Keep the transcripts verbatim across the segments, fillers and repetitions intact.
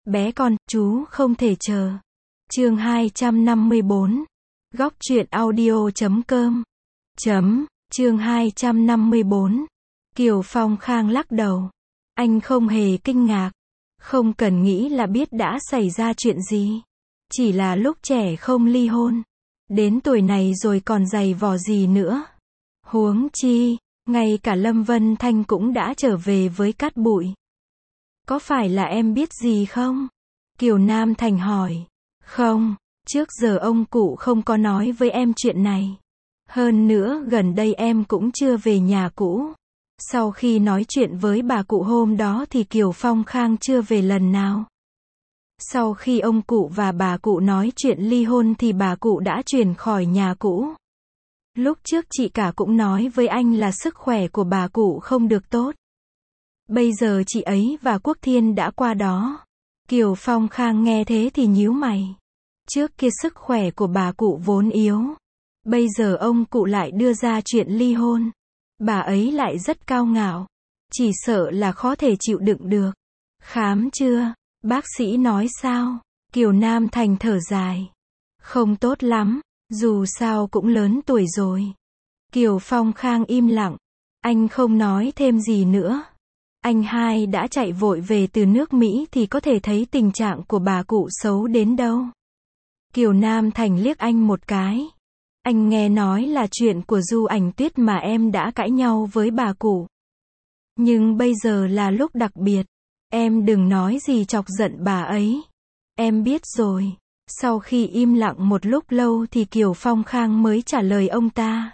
Bé con, chú không thể chờ. Chương hai trăm năm mươi bốn. Góc truyện audio chấm com. Chấm, chương hai trăm năm mươi bốn. Kiều Phong Khang lắc đầu. Anh không hề kinh ngạc. Không cần nghĩ là biết đã xảy ra chuyện gì. Chỉ là lúc trẻ không ly hôn. Đến tuổi này rồi còn giày vò gì nữa. Huống chi, ngay cả Lâm Vân Thanh cũng đã trở về với cát bụi. Có phải là em biết gì không? Kiều Nam Thành hỏi. Không, trước giờ ông cụ không có nói với em chuyện này. Hơn nữa gần đây em cũng chưa về nhà cũ. Sau khi nói chuyện với bà cụ hôm đó thì Kiều Phong Khang chưa về lần nào. Sau khi ông cụ và bà cụ nói chuyện ly hôn thì bà cụ đã chuyển khỏi nhà cũ. Lúc trước chị cả cũng nói với anh là sức khỏe của bà cụ không được tốt. Bây giờ chị ấy và Quốc Thiên đã qua đó. Kiều Phong Khang nghe thế thì nhíu mày. Trước kia sức khỏe của bà cụ vốn yếu. Bây giờ ông cụ lại đưa ra chuyện ly hôn. Bà ấy lại rất cao ngạo. Chỉ sợ là khó thể chịu đựng được. Khám chưa? Bác sĩ nói sao? Kiều Nam Thành thở dài. Không tốt lắm, dù sao cũng lớn tuổi rồi. Kiều Phong Khang im lặng. Anh không nói thêm gì nữa. Anh hai đã chạy vội về từ nước Mỹ thì có thể thấy tình trạng của bà cụ xấu đến đâu. Kiều Nam Thành liếc anh một cái. Anh nghe nói là chuyện của Du Ảnh Tuyết mà em đã cãi nhau với bà cụ. Nhưng bây giờ là lúc đặc biệt. Em đừng nói gì chọc giận bà ấy. Em biết rồi. Sau khi im lặng một lúc lâu thì Kiều Phong Khang mới trả lời ông ta.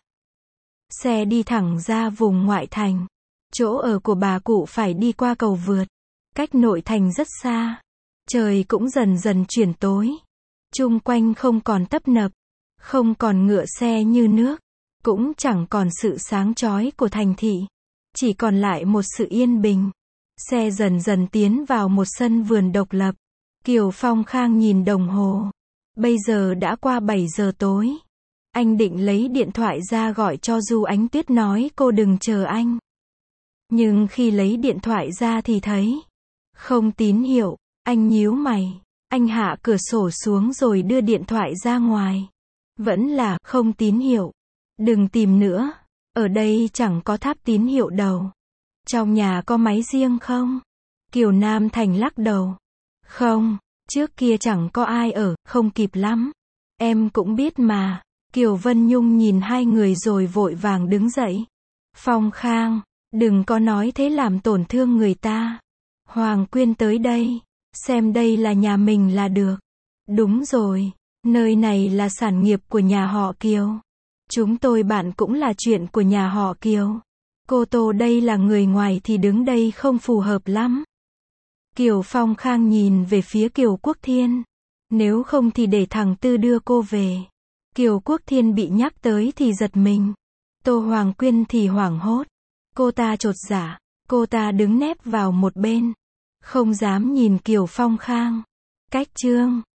Xe đi thẳng ra vùng ngoại thành. Chỗ ở của bà cụ phải đi qua cầu vượt. Cách nội thành rất xa. Trời cũng dần dần chuyển tối. Chung quanh không còn tấp nập. Không còn ngựa xe như nước. Cũng chẳng còn sự sáng chói của thành thị. Chỉ còn lại một sự yên bình. Xe dần dần tiến vào một sân vườn độc lập. Kiều Phong Khang nhìn đồng hồ. Bây giờ đã qua bảy giờ tối. Anh định lấy điện thoại ra gọi cho Du Ánh Tuyết nói cô đừng chờ anh. Nhưng khi lấy điện thoại ra thì thấy không tín hiệu. Anh nhíu mày. Anh hạ cửa sổ xuống rồi đưa điện thoại ra ngoài. Vẫn là không tín hiệu. Đừng tìm nữa. Ở đây chẳng có tháp tín hiệu đâu. Trong nhà có máy riêng không? Kiều Nam Thành lắc đầu. Không, trước kia chẳng có ai ở, không kịp lắm. Em cũng biết mà. Kiều Vân Nhung nhìn hai người rồi vội vàng đứng dậy. Phong Khang, đừng có nói thế làm tổn thương người ta. Hoàng Quyên tới đây. Xem đây là nhà mình là được. Đúng rồi, nơi này là sản nghiệp của nhà họ Kiều. Chúng tôi bạn cũng là chuyện của nhà họ Kiều. Cô Tô đây là người ngoài thì đứng đây không phù hợp lắm. Kiều Phong Khang nhìn về phía Kiều Quốc Thiên. Nếu không thì để thằng Tư đưa cô về. Kiều Quốc Thiên bị nhắc tới thì giật mình. Tô Hoàng Quyên thì hoảng hốt. Cô ta chột dạ. Cô ta đứng nép vào một bên. Không dám nhìn Kiều Phong Khang. Cách chương